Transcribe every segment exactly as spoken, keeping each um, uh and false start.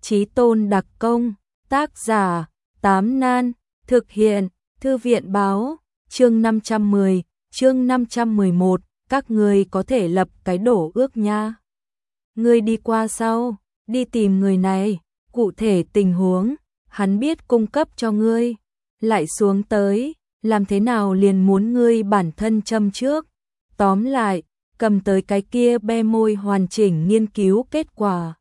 Chí tôn đặc công, tác giả, Tám Nan, thực hiện, Thư viện báo, chương năm trăm mười, chương năm trăm mười một, các ngươi có thể lập cái đổ ước nha. Ngươi đi qua sau, đi tìm người này, cụ thể tình huống, hắn biết cung cấp cho ngươi, lại xuống tới, làm thế nào liền muốn ngươi bản thân châm trước. Tóm lại, cầm tới cái kia be môi hoàn chỉnh nghiên cứu kết quả.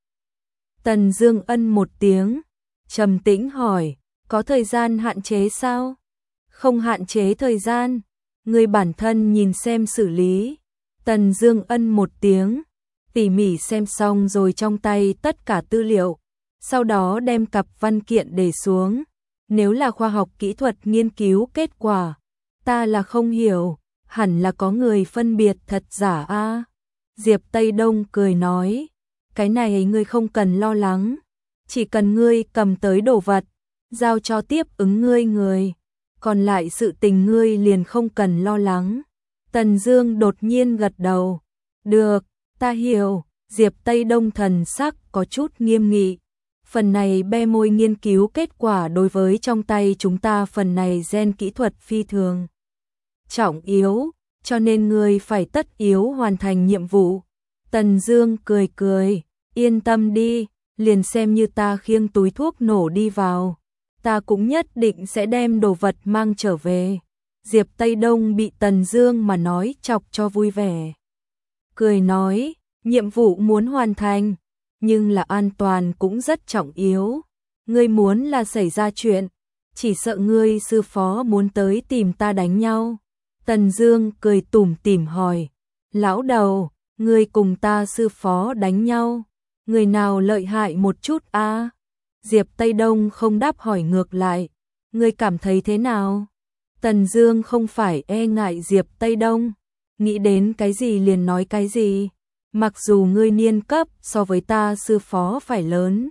Tần Dương ân một tiếng, trầm tĩnh hỏi, có thời gian hạn chế sao? Không hạn chế thời gian, ngươi bản thân nhìn xem xử lý. Tần Dương ân một tiếng, tỉ mỉ xem xong rồi trong tay tất cả tư liệu, sau đó đem cặp văn kiện để xuống. Nếu là khoa học kỹ thuật nghiên cứu kết quả, ta là không hiểu, hẳn là có người phân biệt thật giả a. Diệp Tây Đông cười nói, cái này ngươi không cần lo lắng, chỉ cần ngươi cầm tới đồ vật, giao cho tiếp ứng ngươi người, còn lại sự tình ngươi liền không cần lo lắng. Tần Dương đột nhiên gật đầu, được, ta hiểu. Diệp Tây Đông thần sắc có chút nghiêm nghị. Phần này be môi nghiên cứu kết quả đối với trong tay chúng ta phần này gen kỹ thuật phi thường trọng yếu, cho nên ngươi phải tất yếu hoàn thành nhiệm vụ. Tần Dương cười cười, yên tâm đi, liền xem như ta khiêng túi thuốc nổ đi vào, ta cũng nhất định sẽ đem đồ vật mang trở về. Diệp Tây Đông bị Tần Dương mà nói chọc cho vui vẻ. Cười nói, nhiệm vụ muốn hoàn thành, nhưng là an toàn cũng rất trọng yếu. Ngươi muốn là xảy ra chuyện, chỉ sợ ngươi sư phó muốn tới tìm ta đánh nhau. Tần Dương cười tủm tỉm hỏi, lão đầu, ngươi cùng ta sư phó đánh nhau, người nào lợi hại một chút a? À? Diệp Tây Đông không đáp hỏi ngược lại, ngươi cảm thấy thế nào? Tần Dương không phải e ngại Diệp Tây Đông, nghĩ đến cái gì liền nói cái gì. Mặc dù ngươi niên cấp so với ta sư phó phải lớn,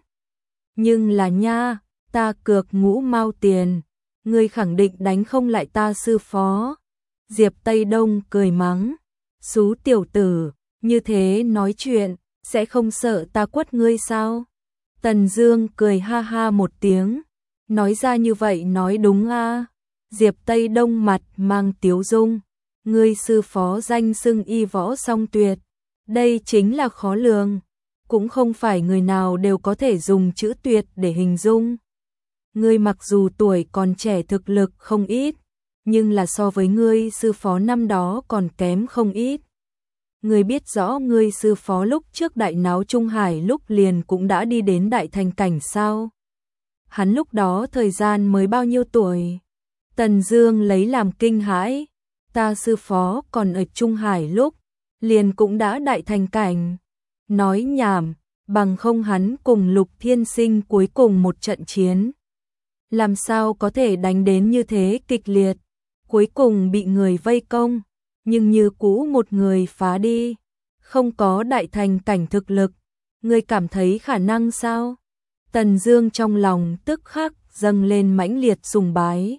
nhưng là nha, ta cược ngũ mao tiền, ngươi khẳng định đánh không lại ta sư phó. Diệp Tây Đông cười mắng, xú tiểu tử, như thế nói chuyện, sẽ không sợ ta quất ngươi sao? Tần Dương cười ha ha một tiếng, nói ra như vậy nói đúng a. À? Diệp Tây Đông mặt mang tiếu dung, ngươi sư phó danh xưng y võ song tuyệt, đây chính là khó lường, cũng không phải người nào đều có thể dùng chữ tuyệt để hình dung. Ngươi mặc dù tuổi còn trẻ thực lực không ít, nhưng là so với ngươi sư phó năm đó còn kém không ít. Ngươi biết rõ ngươi sư phó lúc trước đại náo Trung Hải lúc liền cũng đã đi đến đại thành cảnh sao? Hắn lúc đó thời gian mới bao nhiêu tuổi? Tần Dương lấy làm kinh hãi, ta sư phó còn ở Trung Hải lúc liền cũng đã đại thành cảnh. Nói nhảm, bằng không hắn cùng Lục Thiên Sinh cuối cùng một trận chiến, làm sao có thể đánh đến như thế kịch liệt, cuối cùng bị người vây công, nhưng như cũ một người phá đi, không có đại thành cảnh thực lực, ngươi cảm thấy khả năng sao? Tần Dương trong lòng tức khắc dâng lên mãnh liệt sùng bái.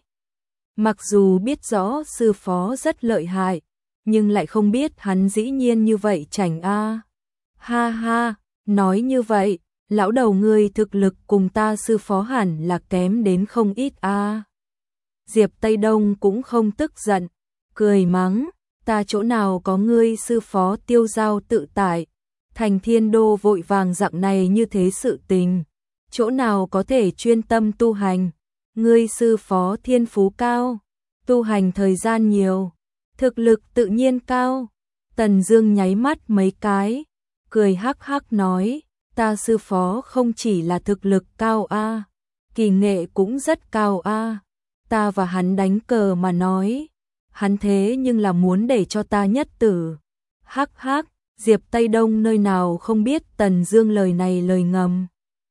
Mặc dù biết rõ sư phó rất lợi hại, nhưng lại không biết hắn dĩ nhiên như vậy chảnh a. Ha ha, nói như vậy, lão đầu ngươi thực lực cùng ta sư phó hẳn là kém đến không ít a. Diệp Tây Đông cũng không tức giận, cười mắng, ta chỗ nào có ngươi sư phó tiêu dao tự tại, thành thiên đô vội vàng dạng này như thế sự tình, chỗ nào có thể chuyên tâm tu hành, ngươi sư phó thiên phú cao, tu hành thời gian nhiều, thực lực tự nhiên cao. Tần Dương nháy mắt mấy cái, cười hắc hắc nói, ta sư phó không chỉ là thực lực cao a, kỳ nghệ cũng rất cao a. Ta và hắn đánh cờ mà nói, hắn thế nhưng là muốn để cho ta nhất tử. Hắc hắc, Diệp Tây Đông nơi nào không biết Tần Dương lời này lời ngầm.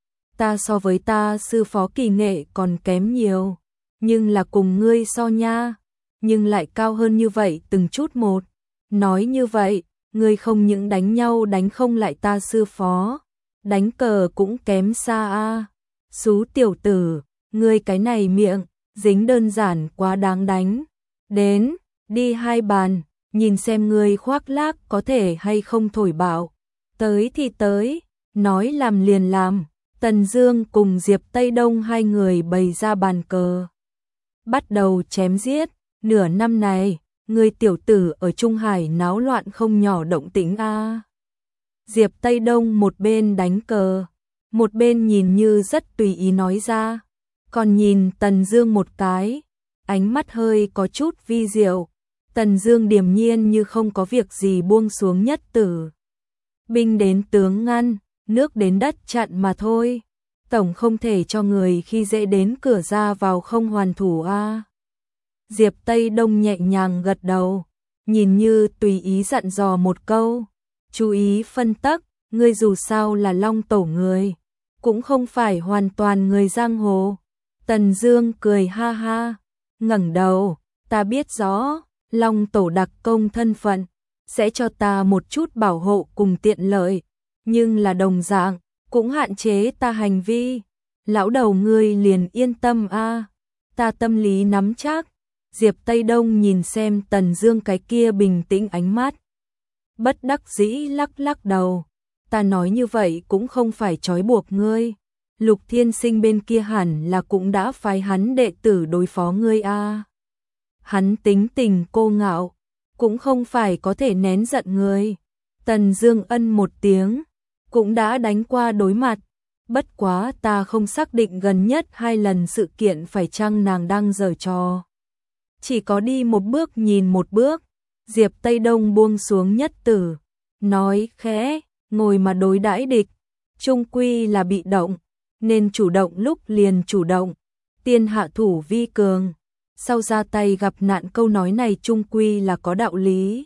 Ta so với ta sư phó kỳ nghệ còn kém nhiều, nhưng là cùng ngươi so nha, nhưng lại cao hơn như vậy từng chút một. Nói như vậy, ngươi không những đánh nhau đánh không lại ta sư phó, đánh cờ cũng kém xa a. Xú tiểu tử, ngươi cái này miệng, dính đơn giản quá đáng đánh. Đến, đi hai bàn, nhìn xem ngươi khoác lác có thể hay không thổi bạo. Tới thì tới, nói làm liền làm, Tần Dương cùng Diệp Tây Đông hai người bày ra bàn cờ, bắt đầu chém giết. Nửa năm này, người tiểu tử ở Trung Hải náo loạn không nhỏ động tĩnh a. Diệp Tây Đông một bên đánh cờ, một bên nhìn như rất tùy ý nói ra, còn nhìn Tần Dương một cái, ánh mắt hơi có chút vi diệu. Tần Dương điềm nhiên như không có việc gì buông xuống nhất tử. Binh đến tướng ngăn, nước đến đất chặn mà thôi. Tổng không thể cho người khi dễ đến cửa ra vào không hoàn thủ a. Diệp Tây Đông nhẹ nhàng gật đầu, nhìn như tùy ý dặn dò một câu, chú ý phân tắc, ngươi dù sao là Long Tổ người, cũng không phải hoàn toàn người giang hồ. Tần Dương cười ha ha, ngẩng đầu, ta biết rõ, Long Tổ đặc công thân phận, sẽ cho ta một chút bảo hộ cùng tiện lợi, nhưng là đồng dạng, cũng hạn chế ta hành vi. Lão đầu ngươi liền yên tâm a, ta tâm lý nắm chắc. Diệp Tây Đông nhìn xem Tần Dương cái kia bình tĩnh ánh mắt, bất đắc dĩ lắc lắc đầu, ta nói như vậy cũng không phải trói buộc ngươi. Lục Thiên Sinh bên kia hẳn là cũng đã phái hắn đệ tử đối phó ngươi a. Hắn tính tình cô ngạo, cũng không phải có thể nén giận ngươi. Tần Dương ân một tiếng, cũng đã đánh qua đối mặt, bất quá ta không xác định gần nhất hai lần sự kiện phải chăng nàng đang giở trò. Chỉ có đi một bước nhìn một bước. Diệp Tây Đông buông xuống nhất tử, nói khẽ, ngồi mà đối đãi địch, chung quy là bị động, nên chủ động lúc liền chủ động, tiên hạ thủ vi cường. Sau ra tay gặp nạn câu nói này chung quy là có đạo lý.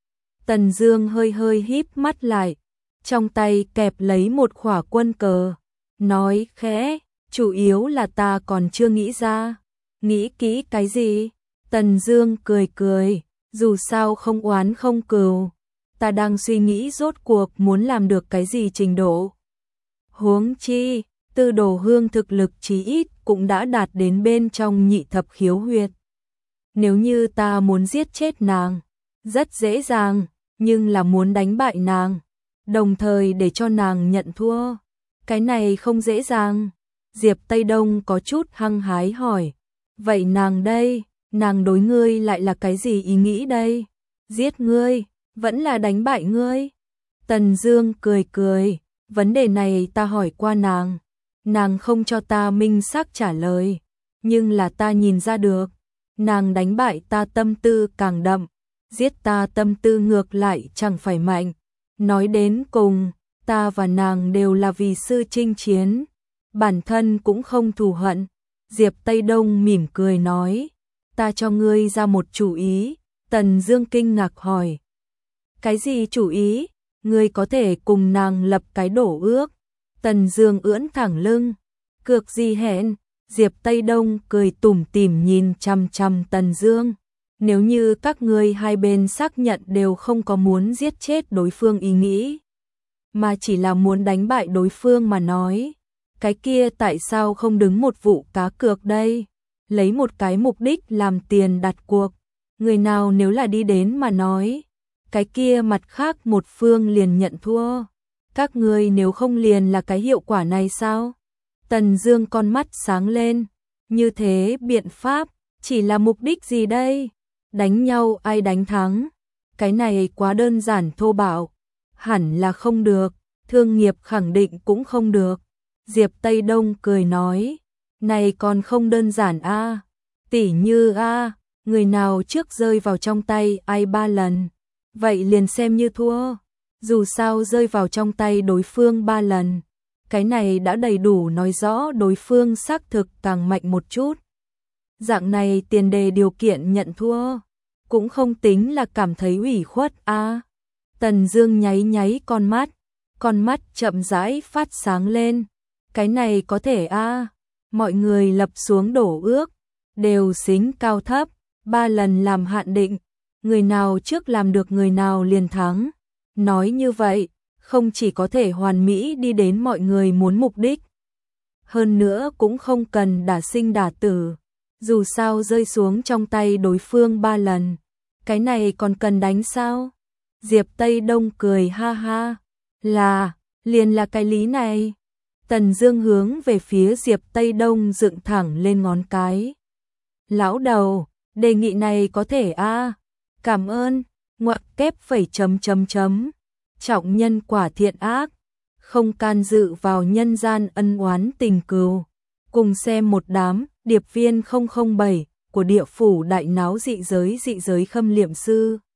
Tần Dương hơi hơi híp mắt lại, trong tay kẹp lấy một khỏa quân cờ, nói khẽ, chủ yếu là ta còn chưa nghĩ ra. Nghĩ kỹ cái gì? Tần Dương cười cười, dù sao không oán không cừu, ta đang suy nghĩ rốt cuộc muốn làm được cái gì trình độ. Huống chi, Tư Đồ Hương thực lực chí ít cũng đã đạt đến bên trong nhị thập khiếu huyệt. Nếu như ta muốn giết chết nàng, rất dễ dàng, nhưng là muốn đánh bại nàng, đồng thời để cho nàng nhận thua, cái này không dễ dàng. Diệp Tây Đông có chút hăng hái hỏi, vậy nàng đây, nàng đối ngươi lại là cái gì ý nghĩ đây? Giết ngươi, vẫn là đánh bại ngươi? Tần Dương cười cười, vấn đề này ta hỏi qua nàng, nàng không cho ta minh xác trả lời, nhưng là ta nhìn ra được, nàng đánh bại ta tâm tư càng đậm, giết ta tâm tư ngược lại chẳng phải mạnh. Nói đến cùng, ta và nàng đều là vì sư chinh chiến, bản thân cũng không thù hận. Diệp Tây Đông mỉm cười nói, ta cho ngươi ra một chủ ý. Tần Dương kinh ngạc hỏi, cái gì chủ ý? Ngươi có thể cùng nàng lập cái đổ ước. Tần Dương ưỡn thẳng lưng, cược gì hẹn? Diệp Tây Đông cười tủm tỉm nhìn chằm chằm Tần Dương, nếu như các ngươi hai bên xác nhận đều không có muốn giết chết đối phương ý nghĩ, mà chỉ là muốn đánh bại đối phương mà nói, cái kia tại sao không đứng một vụ cá cược đây? Lấy một cái mục đích làm tiền đặt cuộc, người nào nếu là đi đến mà nói, cái kia mặt khác một phương liền nhận thua. Các ngươi nếu không liền là cái hiệu quả này sao? Tần Dương con mắt sáng lên, như thế biện pháp, chỉ là mục đích gì đây? Đánh nhau ai đánh thắng? Cái này quá đơn giản thô bạo, hẳn là không được, thương nghiệp khẳng định cũng không được. Diệp Tây Đông cười nói, này còn không đơn giản a, à? Tỉ như a, à, người nào trước rơi vào trong tay ai ba lần, vậy liền xem như thua. Dù sao rơi vào trong tay đối phương ba lần, cái này đã đầy đủ nói rõ đối phương xác thực càng mạnh một chút. Dạng này tiền đề điều kiện nhận thua, cũng không tính là cảm thấy ủy khuất a. À. Tần Dương nháy nháy con mắt, con mắt chậm rãi phát sáng lên. Cái này có thể a, à. Mọi người lập xuống đổ ước, đều xính cao thấp, ba lần làm hạn định, người nào trước làm được người nào liền thắng. Nói như vậy, không chỉ có thể hoàn mỹ đi đến mọi người muốn mục đích, hơn nữa cũng không cần đả sinh đả tử. Dù sao rơi xuống trong tay đối phương ba lần, cái này còn cần đánh sao? Diệp Tây Đông cười ha ha, là, liền là cái lý này. Tần Dương hướng về phía Diệp Tây Đông dựng thẳng lên ngón cái. Lão đầu, đề nghị này có thể a à? Cảm ơn, ngoặc kép phẩy chấm chấm chấm. Trọng nhân quả thiện ác, không can dự vào nhân gian ân oán tình cừu. Cùng xem một đám, điệp viên không không bảy của địa phủ đại náo dị giới dị giới khâm liệm sư.